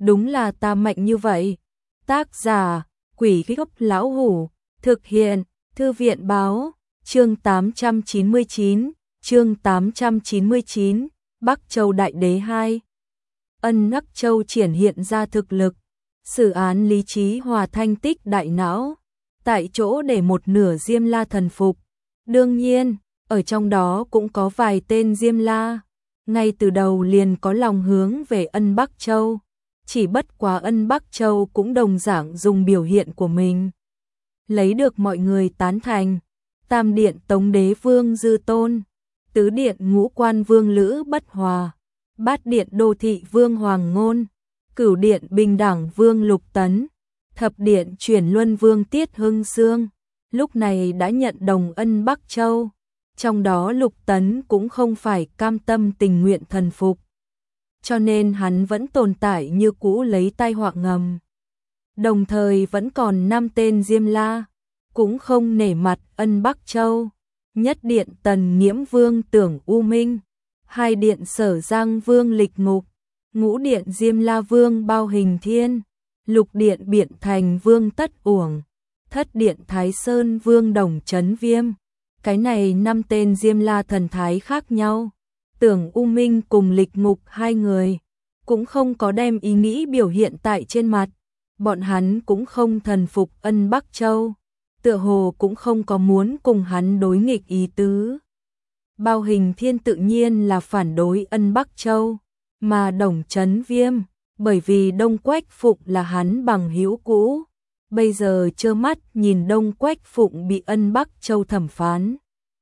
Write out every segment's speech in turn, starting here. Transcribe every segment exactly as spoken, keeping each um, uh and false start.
đúng là ta mạnh như vậy. Tác giả, Quỷ Gốc Lão Hủ, thực hiện, Thư viện báo, chương tám trăm chín mươi chín, chương tám trăm chín mươi chín, Bắc Châu Đại Đế hai. Ân Nắc Châu triển hiện ra thực lực, xử án lý trí hòa thanh tích đại não, tại chỗ để một nửa Diêm La thần phục. Đương nhiên, ở trong đó cũng có vài tên Diêm La, ngay từ đầu liền có lòng hướng về Ân Bắc Châu, chỉ bất quá Ân Bắc Châu cũng đồng dạng dùng biểu hiện của mình, lấy được mọi người tán thành. Tam điện Tống Đế Vương Dư Tôn, tứ điện Ngũ Quan Vương Lữ Bất Hòa, bát điện Đô Thị Vương Hoàng Ngôn, cửu điện Bình Đẳng Vương Lục Tấn, thập điện Chuyển Luân Vương Tiết Hưng Sương, lúc này đã nhận đồng Ân Bắc Châu, trong đó Lục Tấn cũng không phải cam tâm tình nguyện thần phục, cho nên hắn vẫn tồn tại như cũ lấy tai họa ngầm. Đồng thời vẫn còn năm tên Diêm La, cũng không nể mặt Ân Bắc Châu, nhất điện Tần Nghiễm Vương Tưởng U Minh, hai điện Sở Giang Vương Lịch Ngục, ngũ điện Diêm La Vương Bao Hình Thiên, lục điện Biện Thành Vương Tất Uổng, thất điện Thái Sơn Vương Đồng Chấn Viêm. Cái này năm tên Diêm La thần thái khác nhau. Tưởng U Minh cùng Lịch Ngục hai người cũng không có đem ý nghĩ biểu hiện tại trên mặt, bọn hắn cũng không thần phục Ân Bắc Châu, tựa hồ cũng không có muốn cùng hắn đối nghịch ý tứ. Bao Hình Thiên tự nhiên là phản đối Ân Bắc Châu, mà Đồng Chấn Viêm, bởi vì Đông Quách Phụng là hắn bằng hữu cũ, bây giờ trơ mắt nhìn Đông Quách Phụng bị Ân Bắc Châu thẩm phán.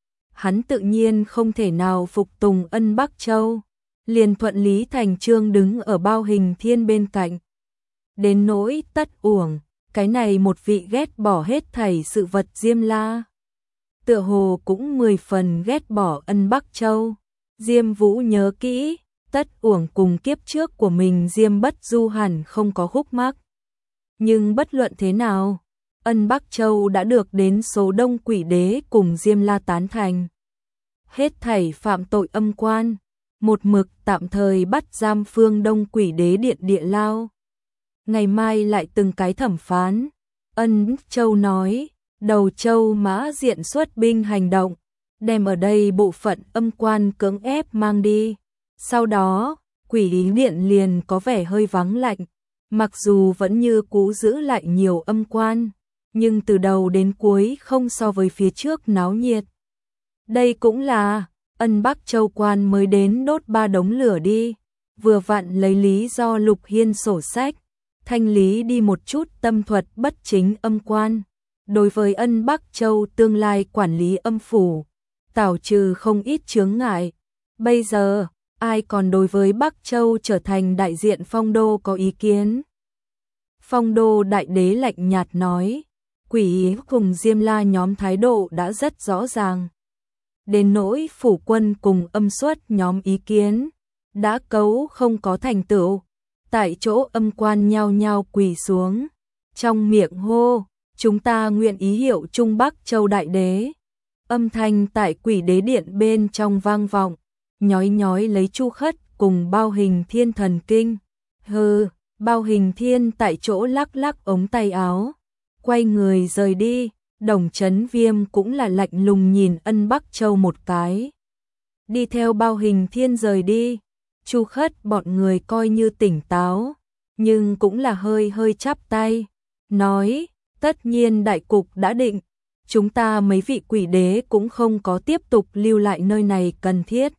Hắn tự nhiên không thể nào phục tùng Ân Bắc Châu, liền thuận lý thành chương đứng ở Bao Hình Thiên bên cạnh. Đến nỗi Tất Uổng, cái này một vị ghét bỏ hết thảy sự vật Diêm La, tựa hồ cũng mười phần ghét bỏ Ân Bắc Châu. Diêm Vũ nhớ kỹ, Tất Uổng cùng kiếp trước của mình Diêm Bất Du hẳn không có khúc mắc. Nhưng bất luận thế nào, Ân Bắc Châu đã được đến số đông quỷ đế cùng Diêm La tán thành. Hết thảy phạm tội âm quan, một mực tạm thời bắt giam phương đông quỷ đế điện địa lao. Ngày mai lại từng cái thẩm phán. Ân Châu nói, Đầu Châu Mã Diện xuất binh hành động, đem ở đây bộ phận âm quan cưỡng ép mang đi. Sau đó, quỷ đế điện liền có vẻ hơi vắng lạnh, mặc dù vẫn như cũ giữ lại nhiều âm quan, nhưng từ đầu đến cuối không so với phía trước náo nhiệt. Đây cũng là Ân Bắc Châu quan mới đến đốt ba đống lửa đi, vừa vặn lấy lý do Lục Hiên sổ sách, thanh lý đi một chút tâm thuật bất chính âm quan. Đối với Ân Bắc Châu tương lai quản lý âm phủ, tảo trừ không ít chướng ngại. Bây giờ, ai còn đối với Bắc Châu trở thành đại diện Phong Đô có ý kiến? Phong Đô Đại Đế lạnh nhạt nói, quỷ ý cùng Diêm La nhóm thái độ đã rất rõ ràng. Đến nỗi phủ quân cùng âm xuất nhóm ý kiến, đã cấu không có thành tựu, tại chỗ âm quan nhao nhao quỳ xuống, trong miệng hô, chúng ta nguyện ý hiệu Trung Bắc Châu Đại Đế. Âm thanh tại quỷ đế điện bên trong vang vọng, nhói nhói lấy Chu Khất cùng Bao Hình Thiên thần kinh. Hừ, Bao Hình Thiên tại chỗ lắc lắc ống tay áo, quay người rời đi. Đồng Chấn Viêm cũng là lạnh lùng nhìn Ân Bắc Châu một cái, đi theo Bao Hình Thiên rời đi. Chu Khất bọn người coi như tỉnh táo, nhưng cũng là hơi hơi chắp tay, nói, tất nhiên đại cục đã định, chúng ta mấy vị quỷ đế cũng không có tiếp tục lưu lại nơi này cần thiết.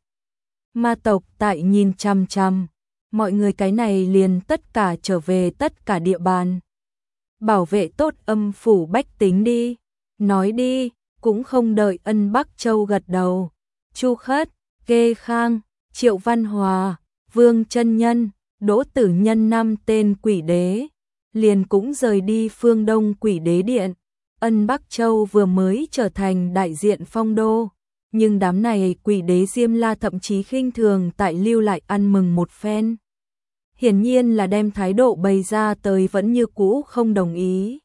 Ma tộc tại nhìn chằm chằm, mọi người cái này liền tất cả trở về tất cả địa bàn, bảo vệ tốt âm phủ bách tính đi. Nói đi, cũng không đợi Ân Bắc Châu gật đầu. Chu Khất, Ghê Khang, Triệu Văn Hòa, Vương Chân Nhân, Đỗ Tử Nhân năm tên quỷ đế, liền cũng rời đi phương đông quỷ đế điện. Ân Bắc Châu vừa mới trở thành đại diện Phong Đô, nhưng đám này quỷ đế Diêm La thậm chí khinh thường tại lưu lại ăn mừng một phen. Hiển nhiên là đem thái độ bày ra tới vẫn như cũ không đồng ý.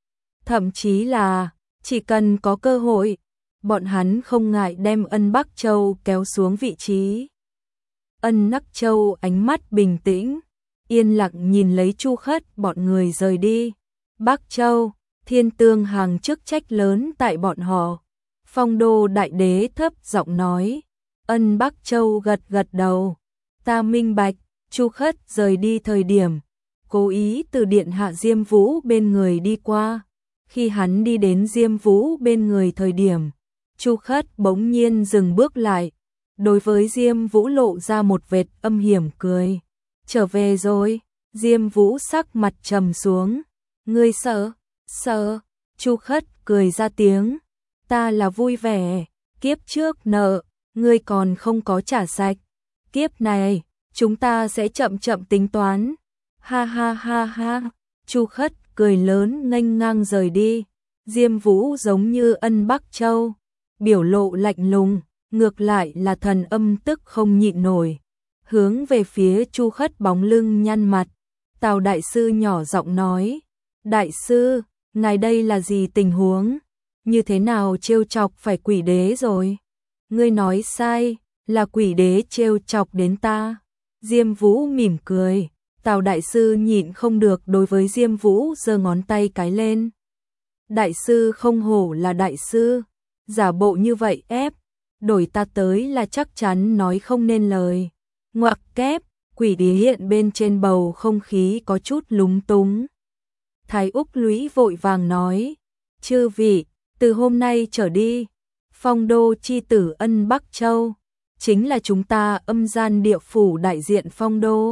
Thậm chí là, chỉ cần có cơ hội, bọn hắn không ngại đem Ân Bắc Châu kéo xuống vị trí. Ân Nắc Châu ánh mắt bình tĩnh, yên lặng nhìn lấy Chu Khất bọn người rời đi. Bắc Châu, Thiên Tương hàng chức trách lớn tại bọn họ. Phong Đô Đại Đế thấp giọng nói. Ân Bắc Châu gật gật đầu. Ta minh bạch. Chu Khất rời đi thời điểm, cố ý từ điện hạ Diêm Vũ bên người đi qua. Khi hắn đi đến Diêm Vũ bên người thời điểm, Chu Khất bỗng nhiên dừng bước lại, đối với Diêm Vũ lộ ra một vệt âm hiểm cười. Trở về rồi. Diêm Vũ sắc mặt trầm xuống. Ngươi sợ? Sợ? Chu Khất cười ra tiếng. Ta là vui vẻ. Kiếp trước nợ, ngươi còn không có trả sạch. Kiếp này, chúng ta sẽ chậm chậm tính toán. Ha ha ha ha. Chu Khất cười lớn nghênh ngang rời đi. Diêm Vũ giống như Ân Bắc Châu, biểu lộ lạnh lùng, ngược lại là Thần Âm tức không nhịn nổi, hướng về phía Chu Khất bóng lưng nhăn mặt. Tào đại sư nhỏ giọng nói, đại sư, ngài đây là gì tình huống? Như thế nào trêu chọc phải quỷ đế rồi? Ngươi nói sai, là quỷ đế trêu chọc đến ta. Diêm Vũ mỉm cười, Tào đại sư nhịn không được đối với Diêm Vũ giơ ngón tay cái lên. Đại sư không hổ là đại sư, giả bộ như vậy ép, đổi ta tới là chắc chắn nói không nên lời. Ngoặc kép, quỷ đế hiện bên trên bầu không khí có chút lúng túng. Thái Úc Lũy vội vàng nói, chư vị, từ hôm nay trở đi, Phong Đô chi tử Ân Bắc Châu, chính là chúng ta âm gian địa phủ đại diện Phong Đô.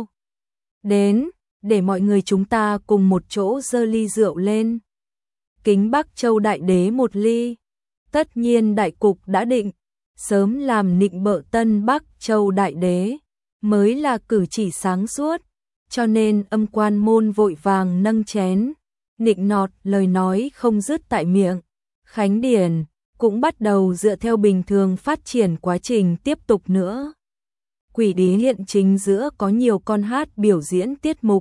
Đến, để mọi người chúng ta cùng một chỗ dơ ly rượu lên. Kính Bắc Châu đại đế một ly. Tất nhiên đại cục đã định, sớm làm nịnh bợ Tân Bắc Châu đại đế, mới là cử chỉ sáng suốt, cho nên âm quan môn vội vàng nâng chén, nịnh nọt lời nói không dứt tại miệng. Khánh điển cũng bắt đầu dựa theo bình thường phát triển quá trình tiếp tục nữa. Quỷ đế hiện chính giữa có nhiều con hát biểu diễn tiết mục.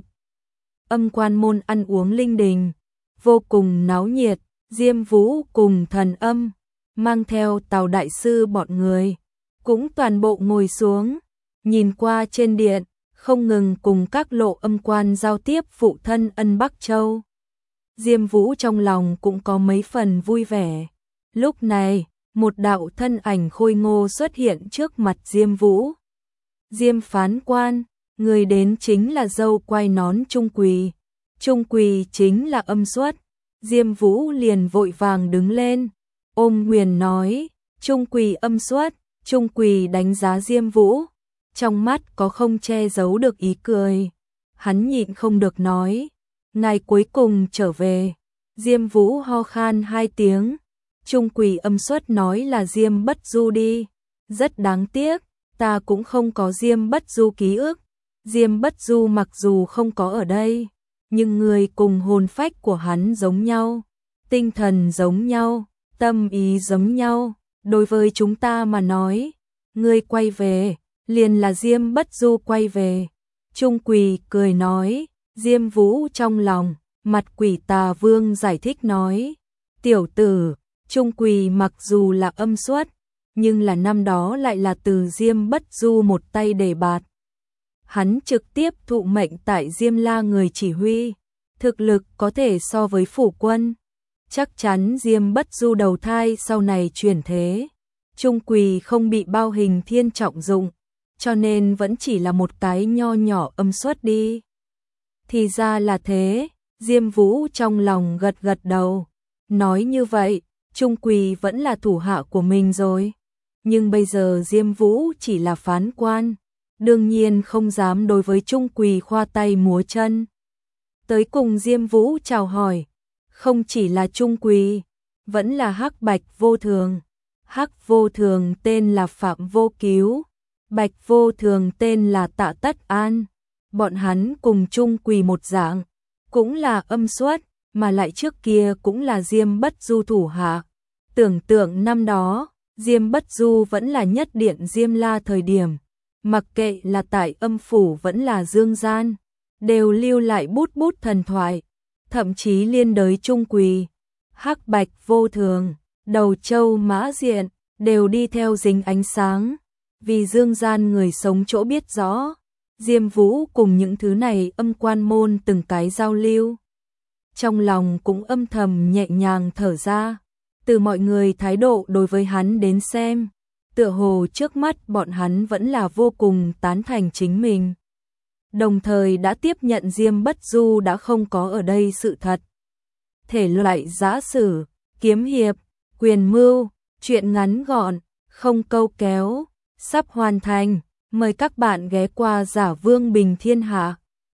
Âm quan môn ăn uống linh đình, vô cùng náo nhiệt. Diêm Vũ cùng Thần Âm, mang theo Tào đại sư bọn người, cũng toàn bộ ngồi xuống, nhìn qua trên điện, không ngừng cùng các lộ âm quan giao tiếp phụ thân Ân Bắc Châu. Diêm Vũ trong lòng cũng có mấy phần vui vẻ. Lúc này, một đạo thân ảnh khôi ngô xuất hiện trước mặt Diêm Vũ. Diêm phán quan, người đến chính là dâu quai nón Trung Quỳ. Trung Quỳ chính là Âm Xuất. Diêm Vũ liền vội vàng đứng lên, ôm quyền nói, Trung Quỳ Âm Xuất. Trung Quỳ đánh giá Diêm Vũ, trong mắt có không che giấu được ý cười. Hắn nhịn không được nói, ngài cuối cùng trở về. Diêm Vũ ho khan hai tiếng. Trung Quỳ Âm Xuất nói là Diêm Bất Du đi. Rất đáng tiếc, ta cũng không có Diêm Bất Du ký ức. Diêm Bất Du mặc dù không có ở đây, nhưng người cùng hồn phách của hắn giống nhau, tinh thần giống nhau, tâm ý giống nhau. Đối với chúng ta mà nói, ngươi quay về, liền là Diêm Bất Du quay về. Trung Quỳ cười nói. Diêm Vũ trong lòng, mặt quỷ tà vương giải thích nói, tiểu tử, Trung Quỳ mặc dù là Âm Xuất, nhưng là năm đó lại là từ Diêm Bất Du một tay đề bạt. Hắn trực tiếp thụ mệnh tại Diêm La người chỉ huy, thực lực có thể so với phủ quân. Chắc chắn Diêm Bất Du đầu thai sau này chuyển thế, Trung Quỳ không bị bao hình thiên trọng dụng, cho nên vẫn chỉ là một cái nho nhỏ Âm Xuất đi. Thì ra là thế, Diêm Vũ trong lòng gật gật đầu, nói như vậy, Trung Quỳ vẫn là thủ hạ của mình rồi. Nhưng bây giờ Diêm Vũ chỉ là phán quan, đương nhiên không dám đối với Trung Quỳ khoa tay múa chân. Tới cùng Diêm Vũ chào hỏi, không chỉ là Trung Quỳ, vẫn là Hắc Bạch Vô Thường. Hắc Vô Thường tên là Phạm Vô Cứu, Bạch Vô Thường tên là Tạ Tất An. Bọn hắn cùng Trung Quỳ một dạng, cũng là Âm Xuất, mà lại trước kia cũng là Diêm Bất Du thủ hạ. Tưởng tượng năm đó, Diêm Bất Du vẫn là nhất điện Diêm La thời điểm, mặc kệ là tại âm phủ vẫn là dương gian, đều lưu lại bút bút thần thoại, thậm chí liên đới Trung Quỳ, Hắc Bạch Vô Thường, Đầu Châu Mã Diện, đều đi theo dính ánh sáng, vì dương gian người sống chỗ biết rõ, Diêm Vũ cùng những thứ này âm quan môn từng cái giao lưu. Trong lòng cũng âm thầm nhẹ nhàng thở ra, từ mọi người thái độ đối với hắn đến xem, tựa hồ trước mắt bọn hắn vẫn là vô cùng tán thành chính mình. Đồng thời đã tiếp nhận Diêm Bất Du đã không có ở đây sự thật. Thể loại giã sử, kiếm hiệp, quyền mưu, truyện ngắn gọn, không câu kéo, sắp hoàn thành. Mời các bạn ghé qua Giả Vương Bình Thiên Hạ.